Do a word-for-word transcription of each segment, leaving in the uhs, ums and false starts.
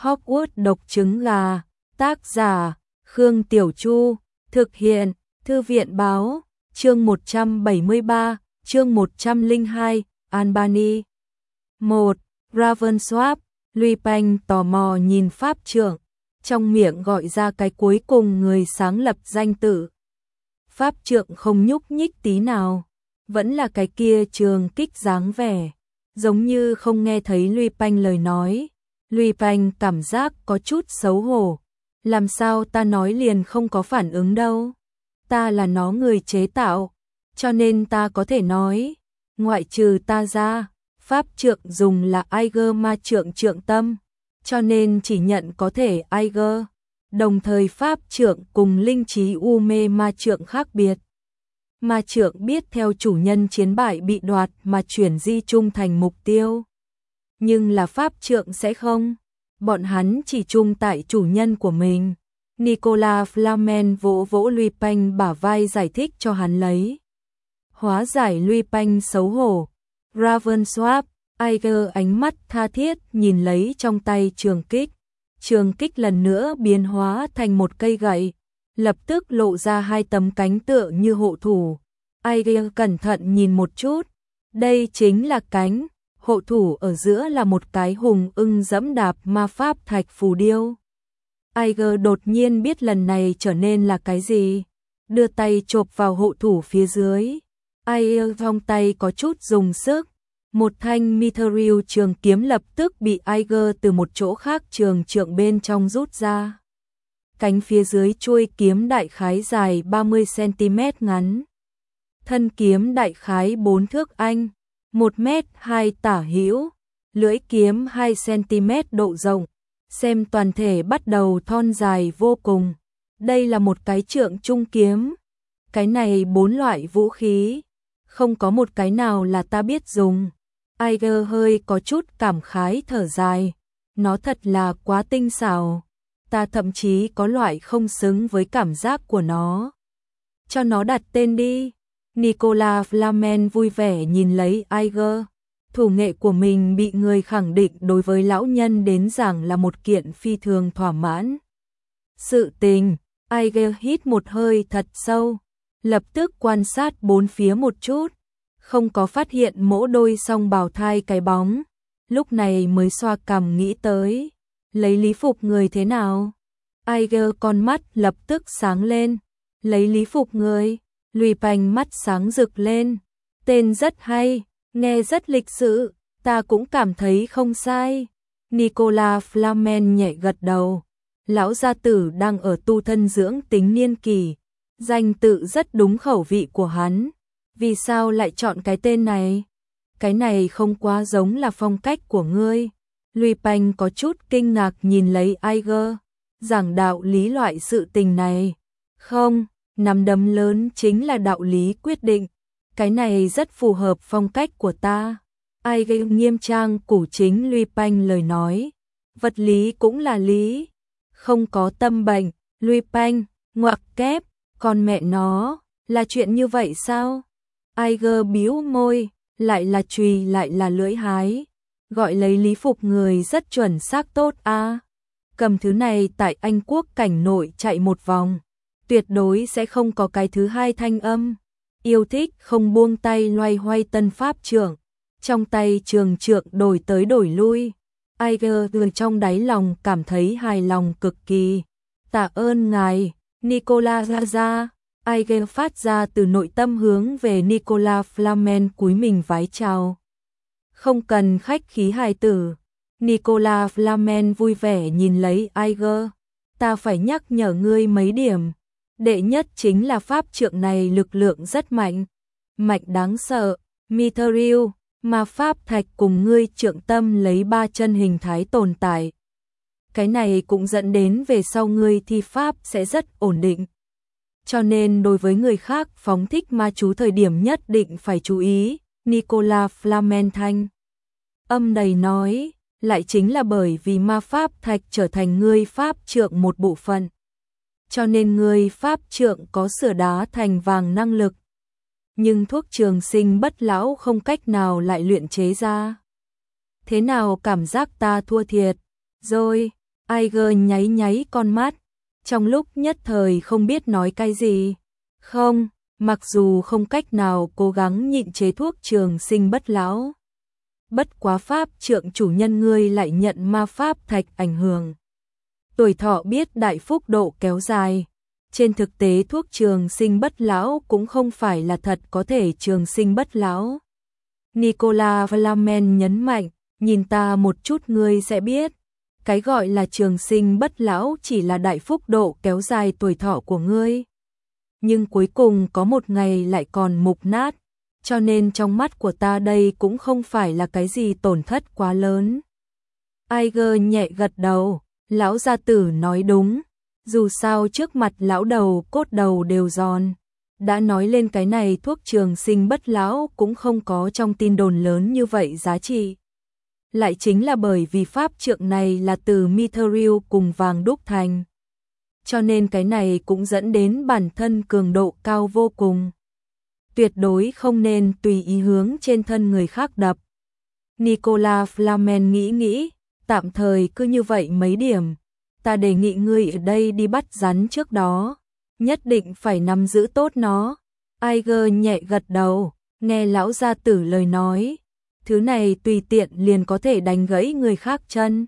Hogwarts độc trứng gà, tác giả, Khương Tiểu Chu, thực hiện, Thư viện báo, chương một trăm bảy mươi ba, chương một trăm lẻ hai, Albany. một. Ravensworth, Lupin tò mò nhìn pháp trượng, trong miệng gọi ra cái cuối cùng người sáng lập danh tự. Pháp trượng không nhúc nhích tí nào, vẫn là cái kia trường kích dáng vẻ, giống như không nghe thấy Lupin lời nói. Lupin cảm giác có chút xấu hổ. Làm sao ta nói liền không có phản ứng đâu? Ta là nó người chế tạo, cho nên ta có thể nói. Ngoại trừ ta ra, pháp trượng dùng là Eiger ma trượng trượng tâm, cho nên chỉ nhận có thể Eiger. Đồng thời pháp trượng cùng linh trí u mê ma trượng khác biệt. Ma trượng biết theo chủ nhân chiến bại bị đoạt mà chuyển di trung thành mục tiêu. Nhưng là pháp trượng sẽ không. Bọn hắn chỉ chung tại chủ nhân của mình. Nicolas Flamel vỗ vỗ Lupin bả vai giải thích cho hắn lấy. Hóa giải Lupin xấu hổ. Ravensworth, Eiger ánh mắt tha thiết nhìn lấy trong tay trường kích. Trường kích lần nữa biến hóa thành một cây gậy, lập tức lộ ra hai tấm cánh tựa như hộ thủ. Eiger cẩn thận nhìn một chút, đây chính là cánh, hộ thủ ở giữa là một cái hùng ưng dẫm đạp ma pháp thạch phù điêu. Eiger đột nhiên biết lần này trở nên là cái gì, đưa tay chộp vào hộ thủ phía dưới. Eiger trong tay có chút dùng sức, một thanh Mithril trường kiếm lập tức bị Eiger từ một chỗ khác trường trượng bên trong rút ra. Cánh phía dưới chuôi kiếm đại khái dài ba mươi xăng-ti-mét ngắn. Thân kiếm đại khái bốn thước anh, một mét hai tả hữu, lưỡi kiếm hai xăng-ti-mét độ rộng, xem toàn thể bắt đầu thon dài vô cùng. Đây là một cái trượng trung kiếm. Cái này bốn loại vũ khí, không có một cái nào là ta biết dùng. Eiger hơi có chút cảm khái thở dài, nó thật là quá tinh xảo, ta thậm chí có loại không xứng với cảm giác của nó. Cho nó đặt tên đi. Nicolas Flamel vui vẻ nhìn lấy Eiger. Thủ nghệ của mình bị người khẳng định đối với lão nhân đến rằng là một kiện phi thường thỏa mãn. Sự tình, Eiger hít một hơi thật sâu, lập tức quan sát bốn phía một chút, không có phát hiện mỗ đôi song bào thai cái bóng, lúc này mới xoa cằm nghĩ tới, lấy lý phục người thế nào? Eiger con mắt lập tức sáng lên, lấy lý phục người. Lupin mắt sáng rực lên, tên rất hay, nghe rất lịch sự, ta cũng cảm thấy không sai. Nicolas Flamel nhẹ gật đầu, lão gia tử đang ở tu thân dưỡng tính niên kỳ, danh tự rất đúng khẩu vị của hắn. Vì sao lại chọn cái tên này? Cái này không quá giống là phong cách của ngươi. Lupin có chút kinh ngạc nhìn lấy Eiger, giảng đạo lý loại sự tình này. Không, nắm đấm lớn chính là đạo lý quyết định. Cái này rất phù hợp phong cách của ta. Eiger nghiêm trang củ chính Lupin lời nói. Vật lý cũng là lý. Không có tâm bệnh. Lupin, ngoặc kép, con mẹ nó, là chuyện như vậy sao? Eiger bĩu môi, lại là chùy lại là lưỡi hái. Gọi lấy lý phục người rất chuẩn xác tốt a. À. Cầm thứ này tại Anh Quốc cảnh nội chạy một vòng, tuyệt đối sẽ không có cái thứ hai thanh âm. Yêu thích không buông tay loay hoay tân pháp trượng, trong tay trường trượng đổi tới đổi lui. Eiger từ trong đáy lòng cảm thấy hài lòng cực kỳ. Tạ ơn ngài, Nicolas Raza. Eiger phát ra từ nội tâm hướng về Nicolas Flamel cúi mình vái chào. Không cần khách khí hài tử. Nicolas Flamel vui vẻ nhìn lấy Eiger. Ta phải nhắc nhở ngươi mấy điểm. Đệ nhất chính là pháp trượng này lực lượng rất mạnh. Mạnh đáng sợ. Mithril, mà pháp thạch cùng ngươi trượng tâm lấy ba chân hình thái tồn tại. Cái này cũng dẫn đến về sau ngươi thi pháp sẽ rất ổn định. Cho nên đối với người khác phóng thích ma chú thời điểm nhất định phải chú ý. Nicolas Flamel thanh âm đầy nói, lại chính là bởi vì ma pháp thạch trở thành ngươi pháp trượng một bộ phận. Cho nên ngươi pháp trượng có sửa đá thành vàng năng lực. Nhưng thuốc trường sinh bất lão không cách nào lại luyện chế ra. Thế nào cảm giác ta thua thiệt? Rồi, Iger nháy nháy con mắt, trong lúc nhất thời không biết nói cái gì. Không, mặc dù không cách nào cố gắng nhịn chế thuốc trường sinh bất lão. Bất quá pháp trượng chủ nhân ngươi lại nhận ma pháp thạch ảnh hưởng. Tuổi thọ biết đại phúc độ kéo dài. Trên thực tế thuốc trường sinh bất lão cũng không phải là thật có thể trường sinh bất lão. Nicolas Flamel nhấn mạnh, nhìn ta một chút ngươi sẽ biết. Cái gọi là trường sinh bất lão chỉ là đại phúc độ kéo dài tuổi thọ của ngươi. Nhưng cuối cùng có một ngày lại còn mục nát, cho nên trong mắt của ta đây cũng không phải là cái gì tổn thất quá lớn. Iger nhẹ gật đầu, lão gia tử nói đúng, dù sao trước mặt lão đầu cốt đầu đều giòn. Đã nói lên cái này thuốc trường sinh bất lão cũng không có trong tin đồn lớn như vậy giá trị. Lại chính là bởi vì pháp trượng này là từ Mithril cùng vàng đúc thành. Cho nên cái này cũng dẫn đến bản thân cường độ cao vô cùng. Tuyệt đối không nên tùy ý hướng trên thân người khác đập. Nicolas Flamel nghĩ nghĩ, tạm thời cứ như vậy mấy điểm. Ta đề nghị ngươi ở đây đi bắt rắn trước đó. Nhất định phải nắm giữ tốt nó. Iger nhẹ gật đầu, nghe lão gia tử lời nói. Thứ này tùy tiện liền có thể đánh gãy người khác chân.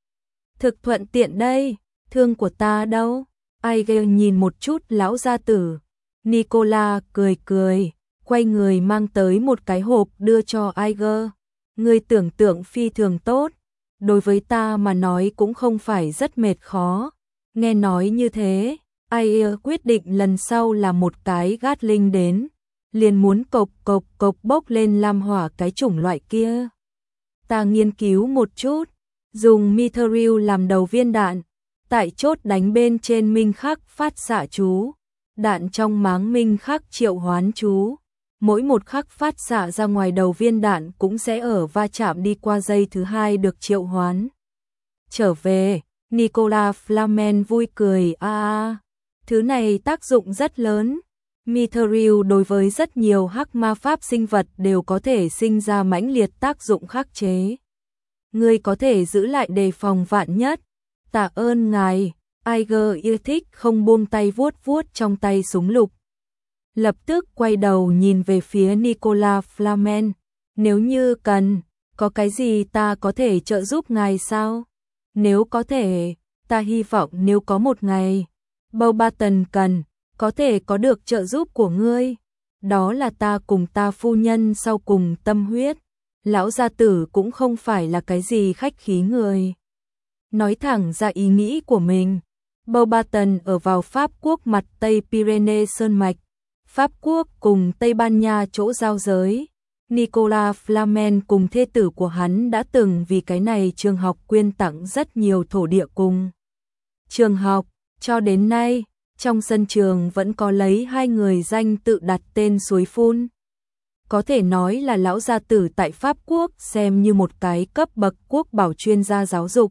Thực thuận tiện đây, thương của ta đâu? Iger nhìn một chút lão gia tử. Nicolas cười cười, quay người mang tới một cái hộp đưa cho Iger. Ngươi tưởng tượng phi thường tốt, đối với ta mà nói cũng không phải rất mệt khó. Nghe nói như thế, Iger quyết định lần sau là một cái Gatling đến, liền muốn cộc cộc cộc bốc lên lam hỏa cái chủng loại kia. Ta nghiên cứu một chút, dùng Mithril làm đầu viên đạn, tại chốt đánh bên trên minh khắc phát xạ chú, đạn trong máng minh khắc triệu hoán chú. Mỗi một khắc phát xạ ra ngoài đầu viên đạn cũng sẽ ở va chạm đi qua dây thứ hai được triệu hoán. Trở về, Nicolas Flamel vui cười a a, thứ này tác dụng rất lớn. Mithril đối với rất nhiều hắc ma pháp sinh vật đều có thể sinh ra mãnh liệt tác dụng khắc chế. Ngươi có thể giữ lại đề phòng vạn nhất. Tạ ơn ngài. Iger yêu thích không buông tay vuốt vuốt trong tay súng lục. Lập tức quay đầu nhìn về phía Nicolas Flamel. Nếu như cần, có cái gì ta có thể trợ giúp ngài sao? Nếu có thể, ta hy vọng nếu có một ngày, Beauxbaton cần, có thể có được trợ giúp của ngươi. Đó là ta cùng ta phu nhân sau cùng tâm huyết. Lão gia tử cũng không phải là cái gì khách khí người. Nói thẳng ra ý nghĩ của mình. Beauxbaton ở vào Pháp quốc mặt Tây Pyrénées Sơn Mạch. Pháp quốc cùng Tây Ban Nha chỗ giao giới. Nicolas Flamel cùng thê tử của hắn đã từng vì cái này trường học quyên tặng rất nhiều thổ địa cùng trường học. Cho đến nay, trong sân trường vẫn có lấy hai người danh tự đặt tên suối phun. Có thể nói là lão gia tử tại Pháp quốc xem như một cái cấp bậc quốc bảo chuyên gia giáo dục.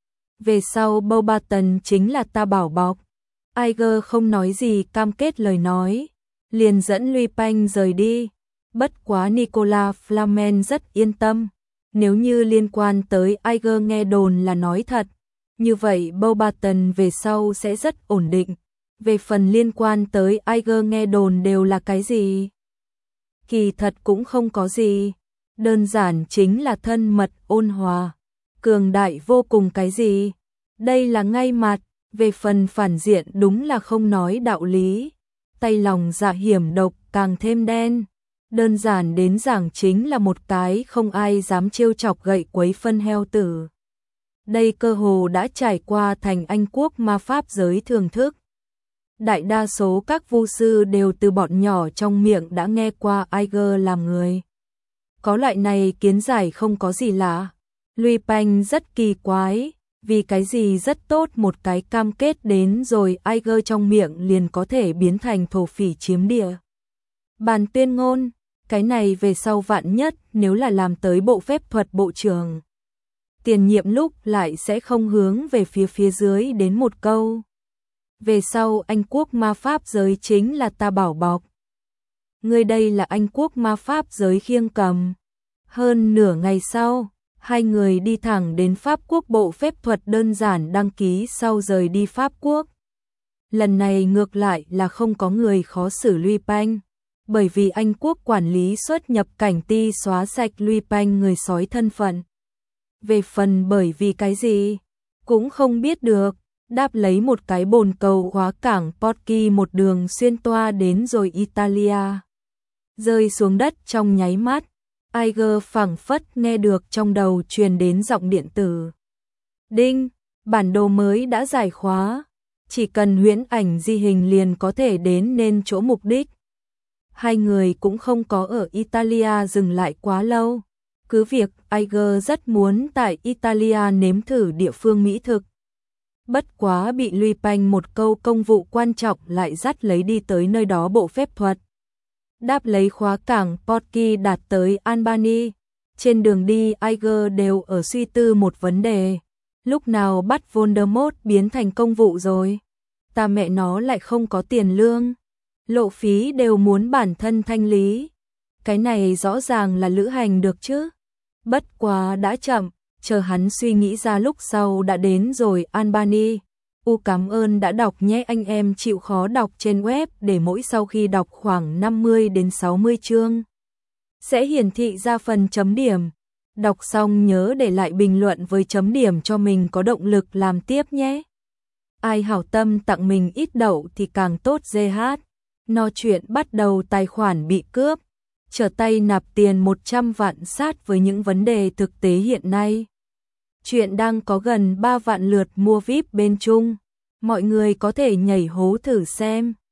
Về sau Beauxbaton chính là ta bảo bọc. Iger không nói gì cam kết lời nói, liền dẫn Lupin rời đi. Bất quá Nicolas Flamel rất yên tâm. Nếu như liên quan tới Iger nghe đồn là nói thật, như vậy Beauxbaton về sau sẽ rất ổn định. Về phần liên quan tới Iger nghe đồn đều là cái gì? Kỳ thật cũng không có gì. Đơn giản chính là thân mật ôn hòa. Cường đại vô cùng cái gì? Đây là ngay mặt. Về phần phản diện đúng là không nói đạo lý. Tay lòng dạ hiểm độc càng thêm đen. Đơn giản đến giảng chính là một cái không ai dám trêu chọc gậy quấy phân heo tử. Đây cơ hồ đã trải qua thành Anh quốc ma pháp giới thường thức. Đại đa số các vu sư đều từ bọn nhỏ trong miệng đã nghe qua Iger làm người. Có loại này kiến giải không có gì lạ. Lupin rất kỳ quái, vì cái gì rất tốt một cái cam kết đến rồi Iger trong miệng liền có thể biến thành thổ phỉ chiếm địa. Bàn tuyên ngôn, cái này về sau vạn nhất nếu là làm tới bộ phép thuật bộ trưởng. Tiền nhiệm lúc lại sẽ không hướng về phía phía dưới đến một câu. Về sau Anh quốc ma pháp giới chính là ta bảo bọc. Người đây là Anh quốc ma pháp giới khiêng cầm. Hơn nửa ngày sau, Hai người đi thẳng đến Pháp Quốc, bộ phép thuật đơn giản đăng ký sau rời đi Pháp Quốc. Lần này ngược lại là không có người khó xử Luy Panh, bởi vì Anh Quốc quản lý xuất nhập cảnh ti xóa sạch Luy Panh người sói thân phận. Về phần bởi vì cái gì, cũng không biết được, đáp lấy một cái bồn cầu quá cảng Porky một đường xuyên toa đến rồi Italia. Rơi xuống đất trong nháy mắt, Iger phảng phất nghe được trong đầu truyền đến giọng điện tử. Đinh, bản đồ mới đã giải khóa, chỉ cần huyễn ảnh di hình liền có thể đến nên chỗ mục đích. Hai người cũng không có ở Italia dừng lại quá lâu, cứ việc Iger rất muốn tại Italia nếm thử địa phương mỹ thực. Bất quá bị Luy Panh một câu công vụ quan trọng lại dắt lấy đi tới nơi đó bộ phép thuật. Đáp lấy khóa cảng Porky đạt tới Albany, trên đường đi Iger đều ở suy tư một vấn đề, lúc nào bắt Voldemort biến thành công vụ rồi, ta mẹ nó lại không có tiền lương, lộ phí đều muốn bản thân thanh lý, cái này rõ ràng là lữ hành được chứ. Bất quá đã chậm, chờ hắn suy nghĩ ra lúc sau đã đến rồi Albany. U cảm ơn đã đọc nhé anh em, chịu khó đọc trên web để mỗi sau khi đọc khoảng năm mươi đến sáu mươi chương sẽ hiển thị ra phần chấm điểm. Đọc xong nhớ để lại bình luận với chấm điểm cho mình có động lực làm tiếp nhé. Ai hảo tâm tặng mình ít đậu thì càng tốt. giê hát No chuyện bắt đầu tài khoản bị cướp, trở tay nạp tiền một trăm vạn sát với những vấn đề thực tế hiện nay. Chuyện đang có gần ba vạn lượt mua víp bên Trung, mọi người có thể nhảy hố thử xem.